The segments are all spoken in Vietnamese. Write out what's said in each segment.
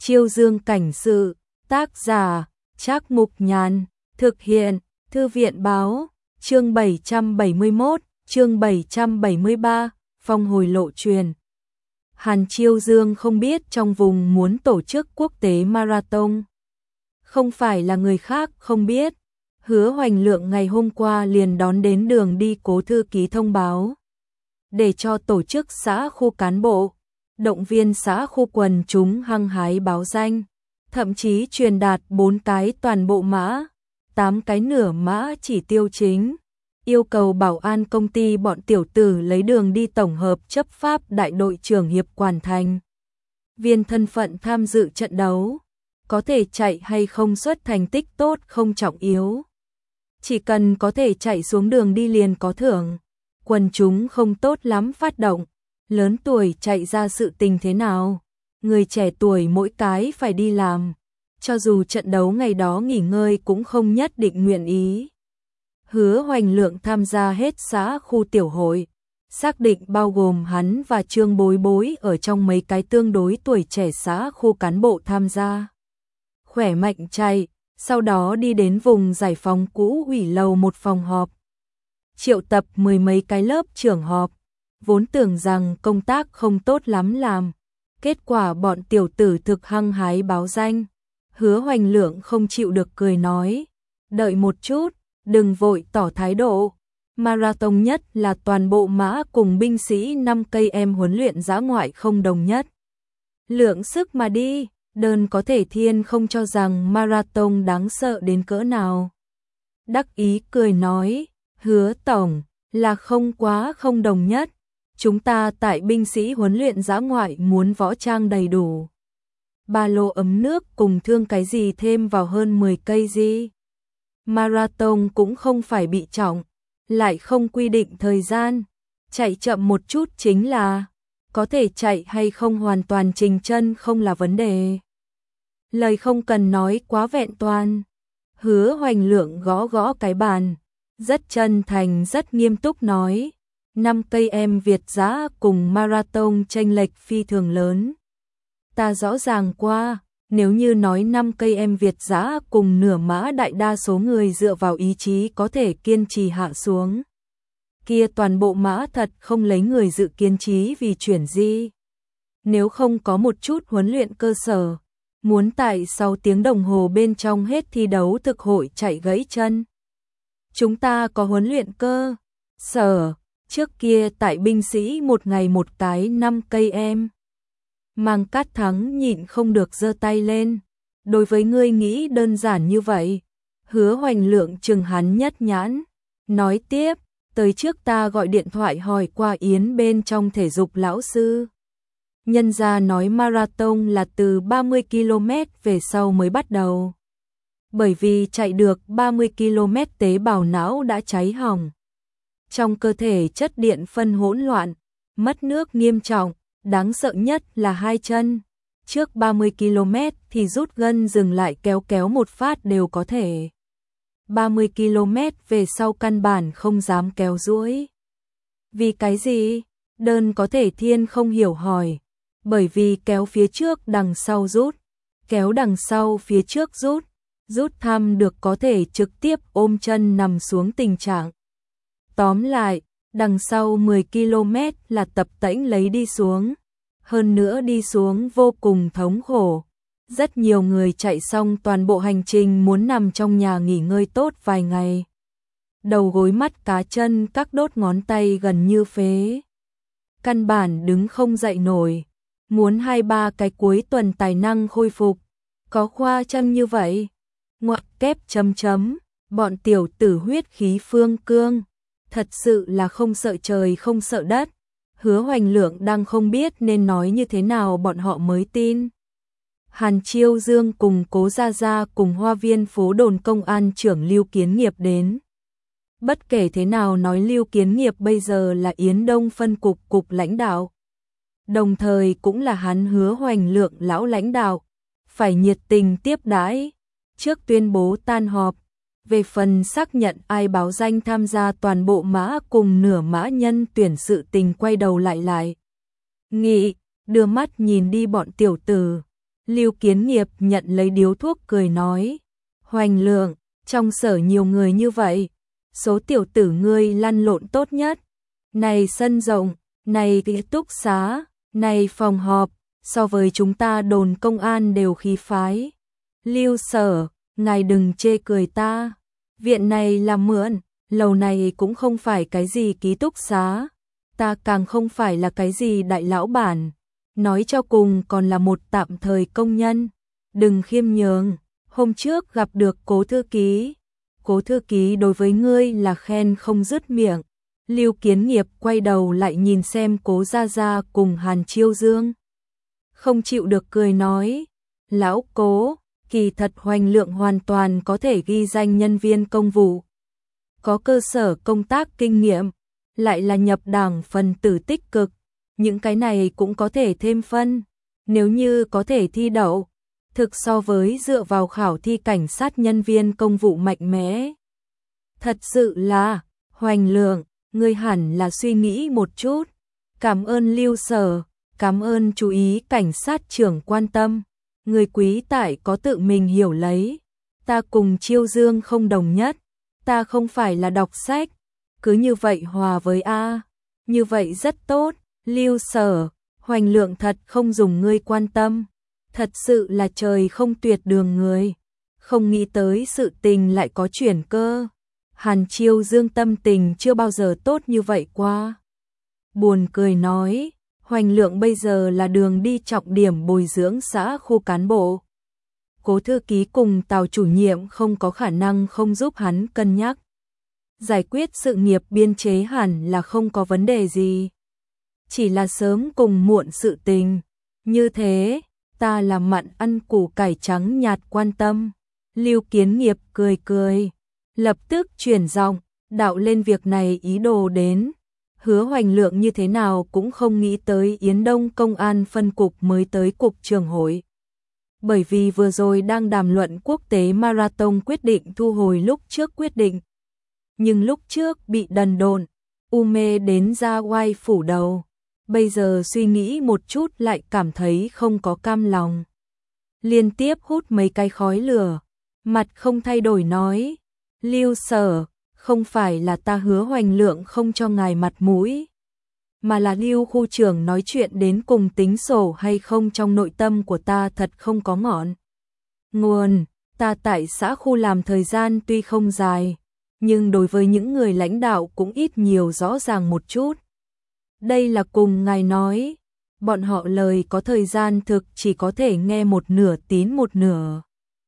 Chiêu Dương cảnh sự, tác giả, Trác Mục Nhàn, thực hiện, Thư viện báo, chương 771, chương 773, phong hồi lộ truyền. Hàn Chiêu Dương không biết trong vùng muốn tổ chức quốc tế marathon. Không phải là người khác không biết, Hứa Hoành Lượng ngày hôm qua liền đón đến đường đi Cố thư ký thông báo. Để cho tổ chức xã khu cán bộ, động viên xã khu quần chúng hăng hái báo danh, thậm chí truyền đạt 4 cái toàn bộ mã, 8 cái nửa mã chỉ tiêu chính, yêu cầu bảo an công ty bọn tiểu tử lấy đường đi tổng hợp chấp pháp đại đội trưởng Hiệp Quản Thành. Viên thân phận tham dự trận đấu, có thể chạy hay không xuất thành tích tốt không trọng yếu. Chỉ cần có thể chạy xuống đường đi liền có thưởng. Quần chúng không tốt lắm phát động, lớn tuổi chạy ra sự tình thế nào, người trẻ tuổi mỗi cái phải đi làm, cho dù trận đấu ngày đó nghỉ ngơi cũng không nhất định nguyện ý. Hứa Hoành Lượng tham gia hết xã khu tiểu hội, xác định bao gồm hắn và Trương Bối Bối ở trong mấy cái tương đối tuổi trẻ xã khu cán bộ tham gia. Khỏe mạnh chạy, sau đó đi đến vùng giải phóng cũ ủy lầu một phòng họp. Triệu tập 10 mấy cái lớp trưởng họp, vốn tưởng rằng công tác không tốt lắm làm, kết quả bọn tiểu tử thực hăng hái báo danh. Hứa Hoành Lượng không chịu được cười nói, đợi một chút, đừng vội tỏ thái độ, marathon nhất là toàn bộ mã cùng binh sĩ 5 cây em huấn luyện dã ngoại không đồng nhất. Lượng sức mà đi, đơn có thể thiên không cho rằng marathon đáng sợ đến cỡ nào. Đắc ý cười nói, Hứa tổng, là không quá không đồng nhất, chúng ta tại binh sĩ huấn luyện dã ngoại muốn võ trang đầy đủ. Ba lô ấm nước cùng thương cái gì thêm vào hơn 10 cây gì. Marathon cũng không phải bị trọng, lại không quy định thời gian, chạy chậm một chút chính là, có thể chạy hay không hoàn toàn trình chân không là vấn đề. Lời không cần nói quá vẹn toàn. Hứa Hoành Lượng gõ gõ cái bàn, rất chân thành rất nghiêm túc nói, 5 cây em Việt dã cùng marathon chênh lệch phi thường lớn. Ta rõ ràng qua, nếu như nói 5 cây em Việt dã cùng nửa mã đại đa số người dựa vào ý chí có thể kiên trì hạ xuống. Kia toàn bộ mã thật không lấy người dự kiên trí vì chuyển di. Nếu không có một chút huấn luyện cơ sở, muốn tại 6 tiếng đồng hồ bên trong hết thi đấu thực hội chạy gãy chân. Chúng ta có huấn luyện cơ sở, trước kia tại binh sĩ một ngày một cái 5 cây em. Mang Cát Thắng nhịn không được giơ tay lên. Đối với ngươi nghĩ đơn giản như vậy. Hứa Hoành Lượng chừng hắn nhất nhãn. Nói tiếp, tới trước ta gọi điện thoại hỏi qua Yến bên trong thể dục lão sư. Nhân gia nói marathon là từ 30 km về sau mới bắt đầu. Bởi vì chạy được 30 km tế bào não đã cháy hỏng. Trong cơ thể chất điện phân hỗn loạn, mất nước nghiêm trọng, đáng sợ nhất là hai chân. Trước 30 km thì rút gân dừng lại kéo kéo một phát đều có thể. 30 km về sau căn bản không dám kéo duỗi. Vì cái gì? Đơn có thể thiên không hiểu hỏi. Bởi vì kéo phía trước đằng sau rút, kéo đằng sau phía trước rút, rút thăm được có thể trực tiếp ôm chân nằm xuống tình trạng. Tóm lại, đằng sau 10 km là tập tễnh lấy đi xuống, hơn nữa đi xuống vô cùng thống khổ. Rất nhiều người chạy xong toàn bộ hành trình muốn nằm trong nhà nghỉ ngơi tốt vài ngày. Đầu gối mắt cá chân các đốt ngón tay gần như phế. Căn bản đứng không dậy nổi. Muốn 2-3 cái cuối tuần tài năng khôi phục. Có khoa trương như vậy. Ngoặc kép chấm chấm. Bọn tiểu tử huyết khí phương cương. Thật sự là không sợ trời không sợ đất. Hứa Hoành Lượng đang không biết nên nói như thế nào bọn họ mới tin. Hàn Chiêu Dương cùng Cố Gia Gia cùng Hoa Viên phố đồn công an trưởng Lưu Kiến Nghiệp đến. Bất kể thế nào nói Lưu Kiến Nghiệp bây giờ là Yến Đông phân cục lãnh đạo. Đồng thời cũng là hắn Hứa Hoành Lượng lão lãnh đạo. Phải nhiệt tình tiếp đãi. Trước tuyên bố tan họp. Về phần xác nhận ai báo danh tham gia toàn bộ mã cùng nửa mã nhân tuyển sự tình quay đầu lại. Nghị, đưa mắt nhìn đi bọn tiểu tử. Lưu Kiến Nghiệp nhận lấy điếu thuốc cười nói, Hoành Lượng, trong sở nhiều người như vậy, số tiểu tử ngươi lăn lộn tốt nhất. Này sân rộng, này ký túc xá, này phòng họp, so với chúng ta đồn công an đều khí phái. Lưu Sở, ngài đừng chê cười ta. Viện này là mượn, lầu này cũng không phải cái gì ký túc xá. Ta càng không phải là cái gì đại lão bản. Nói cho cùng còn là một tạm thời công nhân. Đừng khiêm nhường, hôm trước gặp được Cố thư ký. Cố thư ký đối với ngươi là khen không dứt miệng. Lưu Kiến Nghiệp quay đầu lại nhìn xem Cố Gia Gia cùng Hàn Chiêu Dương. Không chịu được cười nói, lão Cố, kỳ thật Hoành Lượng hoàn toàn có thể ghi danh nhân viên công vụ. Có cơ sở công tác kinh nghiệm, lại là nhập đảng phần tử tích cực, những cái này cũng có thể thêm phân, nếu như có thể thi đậu, thực so với dựa vào khảo thi cảnh sát nhân viên công vụ mạnh mẽ. Thật sự là, Hoành Lượng, ngươi hẳn là suy nghĩ một chút. Cảm ơn Lưu Sở, cảm ơn chú ý cảnh sát trưởng quan tâm. Người quý tại có tự mình hiểu lấy. Ta cùng Chiêu Dương không đồng nhất. Ta không phải là đọc sách. Cứ như vậy hòa với A. Như vậy rất tốt. Lưu Sở, Hoành Lượng thật không dùng ngươi quan tâm. Thật sự là trời không tuyệt đường người. Không nghĩ tới sự tình lại có chuyển cơ. Hàn Chiêu Dương tâm tình chưa bao giờ tốt như vậy qua. Buồn cười nói, Hoành Lượng bây giờ là đường đi trọng điểm bồi dưỡng xã khu cán bộ. Cố thư ký cùng Tào chủ nhiệm không có khả năng không giúp hắn cân nhắc. Giải quyết sự nghiệp biên chế hẳn là không có vấn đề gì. Chỉ là sớm cùng muộn sự tình. Như thế, ta là mặn ăn củ cải trắng nhạt quan tâm. Lưu Kiến Nghiệp cười cười. Lập tức chuyển giọng, đạo lên việc này ý đồ đến. Hứa Hoành Lượng như thế nào cũng không nghĩ tới Yến Đông công an phân cục mới tới cục trưởng hội. Bởi vì vừa rồi đang đàm luận quốc tế marathon quyết định thu hồi lúc trước quyết định. Nhưng lúc trước bị đần độn, u mê đến ra oai phủ đầu. Bây giờ suy nghĩ một chút lại cảm thấy không có cam lòng. Liên tiếp hút mấy cái khói lửa, mặt không thay đổi nói. Lưu Sở, không phải là ta Hứa Hoành Lượng không cho ngài mặt mũi, mà là Lưu khu trưởng nói chuyện đến cùng tính sổ hay không trong nội tâm của ta thật không có ngọn nguồn. Ta tại xã khu làm thời gian tuy không dài, nhưng đối với những người lãnh đạo cũng ít nhiều rõ ràng một chút. Đây là cùng ngài nói, bọn họ lời có thời gian thực chỉ có thể nghe một nửa tín một nửa.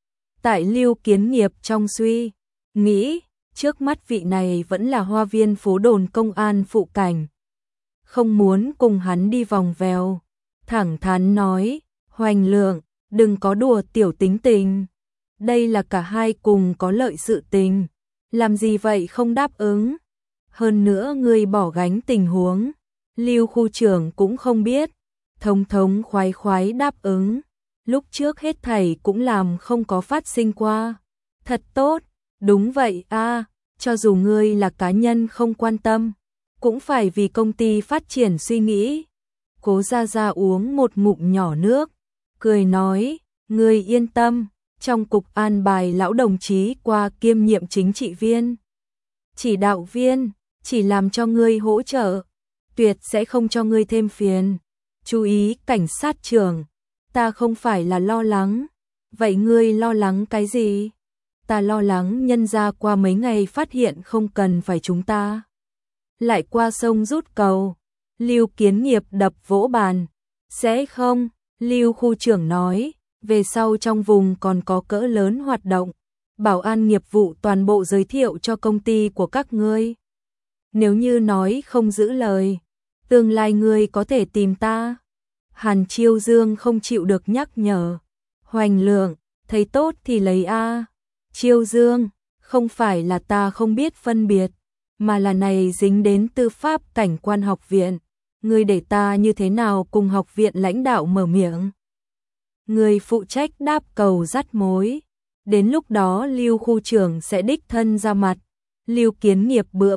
Tại Lưu Kiến Nghiệp trong suy nghĩ, trước mắt vị này vẫn là hoa viên phố đồn công an phụ cảnh. Không muốn cùng hắn đi vòng vèo, thẳng thắn nói, Hoành Lượng, đừng có đùa tiểu tính tình. Đây là cả hai cùng có lợi sự tình. Làm gì vậy không đáp ứng? Hơn nữa ngươi bỏ gánh tình huống. Lưu khu trưởng cũng không biết. Thống thống khoái khoái đáp ứng. Lúc trước hết thảy cũng làm không có phát sinh qua. Thật tốt. Đúng vậy a, cho dù ngươi là cá nhân không quan tâm, cũng phải vì công ty phát triển suy nghĩ. Cố Gia Gia uống một ngụm nhỏ nước, cười nói, ngươi yên tâm, trong cục an bài lão đồng chí qua kiêm nhiệm chính trị viên, chỉ đạo viên, chỉ làm cho ngươi hỗ trợ, tuyệt sẽ không cho ngươi thêm phiền. Chú ý cảnh sát trưởng, ta không phải là lo lắng. Vậy ngươi lo lắng cái gì? Ta lo lắng nhân ra qua mấy ngày phát hiện không cần phải chúng ta lại qua sông rút cầu. Lưu Kiến Nghiệp đập vỗ bàn. Sẽ không, Lưu khu trưởng nói, về sau trong vùng còn có cỡ lớn hoạt động. Bảo an nghiệp vụ toàn bộ giới thiệu cho công ty của các ngươi. Nếu như nói không giữ lời, tương lai ngươi có thể tìm ta. Hàn Chiêu Dương không chịu được nhắc nhở. Hoành Lượng, thấy tốt thì lấy a. Chiêu Dương, không phải là ta không biết phân biệt, mà là này dính đến tư pháp cảnh quan học viện. Ngươi để ta như thế nào cùng học viện lãnh đạo mở miệng? Người phụ trách đáp cầu dắt mối. Đến lúc đó Lưu khu trưởng sẽ đích thân ra mặt. Lưu Kiến Nghiệp bữa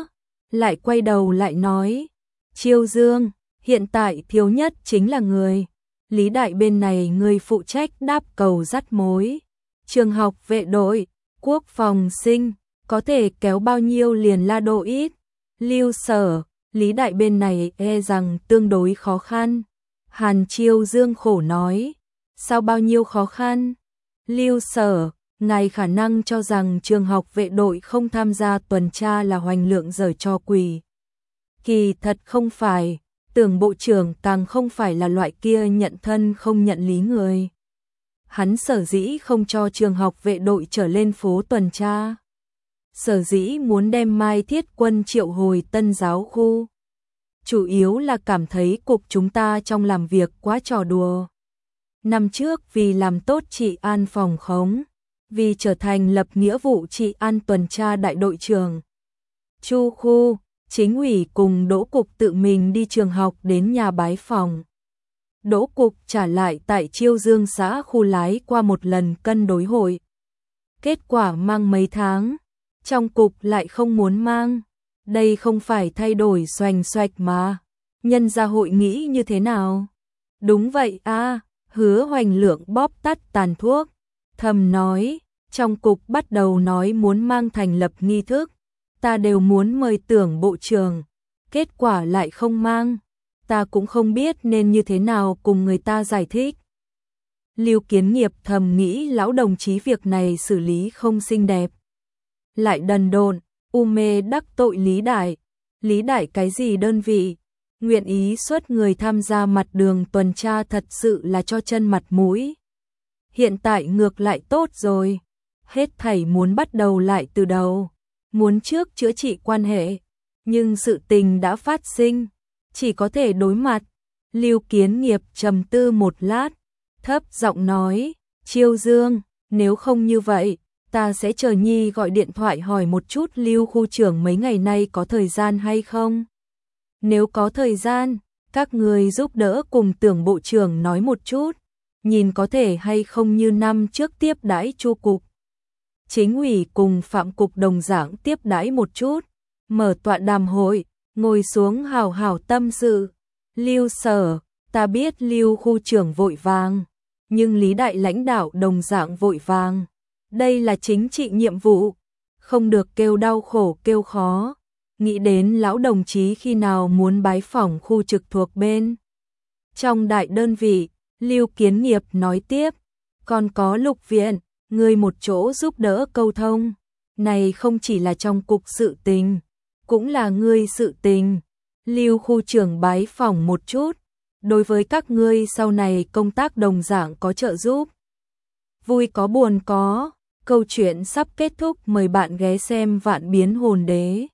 lại quay đầu lại nói. Chiêu Dương, hiện tại thiếu nhất chính là người. Lý Đại bên này người phụ trách đáp cầu dắt mối. Trường học vệ đội, quốc phòng sinh, có thể kéo bao nhiêu liền la độ ít. Lưu Sở, Lý Đại bên này e rằng tương đối khó khăn. Hàn Chiêu Dương khổ nói, sao bao nhiêu khó khăn? Lưu Sở, ngài khả năng cho rằng trường học vệ đội không tham gia tuần tra là hoành lượng giở trò quỷ. Kỳ thật không phải, Tưởng bộ trưởng càng không phải là loại kia nhận thân không nhận lý người. Hắn sở dĩ không cho trường học vệ đội trở lên phố tuần tra. Sở dĩ muốn đem Mai Thiết Quân triệu hồi Tân Giáo khu. Chủ yếu là cảm thấy cục chúng ta trong làm việc quá trò đùa. Năm trước vì làm tốt trị an phòng khống, vì trở thành lập nghĩa vụ trị an tuần tra đại đội trưởng. Chu khu, chính ủy cùng Đỗ Cục tự mình đi trường học đến nhà bái phòng. Đỗ Cục trả lại tại Chiêu Dương xã khu lái qua một lần cân đối hội. Kết quả mang mấy tháng, trong cục lại không muốn mang. Đây không phải thay đổi xoành xoạch mà. Nhân gia hội nghĩ như thế nào? Đúng vậy a, Hứa Hoành Lượng bóp tắt tàn thuốc. Thầm nói, trong cục bắt đầu nói muốn mang thành lập nghi thức. Ta đều muốn mời Tưởng bộ trưởng. Kết quả lại không mang. Ta cũng không biết nên như thế nào cùng người ta giải thích. Lưu Kiến Nghiệp thầm nghĩ lão đồng chí việc này xử lý không xinh đẹp. Lại đần độn, u mê đắc tội Lý Đại. Lý Đại cái gì đơn vị? Nguyện ý xuất người tham gia mặt đường tuần tra thật sự là cho chân mặt mũi. Hiện tại ngược lại tốt rồi. Hết thảy muốn bắt đầu lại từ đầu. Muốn trước chữa trị quan hệ. Nhưng sự tình đã phát sinh. Chỉ có thể đối mặt. Lưu Kiến Nghiệp trầm tư một lát. Thấp giọng nói. Chiêu Dương, nếu không như vậy, ta sẽ chờ Nhi gọi điện thoại hỏi một chút Lưu khu trưởng mấy ngày nay có thời gian hay không. Nếu có thời gian, các người giúp đỡ cùng Tưởng bộ trưởng nói một chút. Nhìn có thể hay không như năm trước tiếp đãi Chu cục. Chính ủy cùng Phạm cục đồng dạng tiếp đãi một chút. Mở tọa đàm hội, ngồi xuống hào hào tâm sự. Lưu Sở, ta biết Lưu khu trưởng vội vàng. Nhưng Lý Đại lãnh đạo đồng dạng vội vàng. Đây là chính trị nhiệm vụ. Không được kêu đau khổ kêu khó. Nghĩ đến lão đồng chí khi nào muốn bái phỏng khu trực thuộc bên. Trong đại đơn vị, Lưu Kiến Nghiệp nói tiếp. Còn có Lục Viện, người một chỗ giúp đỡ câu thông. Này không chỉ là trong cục sự tình, cũng là ngươi sự tình. Lưu khu trưởng bái phỏng một chút. Đối với các ngươi sau này công tác đồng dạng có trợ giúp. Vui có buồn có. Câu chuyện sắp kết thúc, mời bạn ghé xem Vạn Biến Hồn Đế.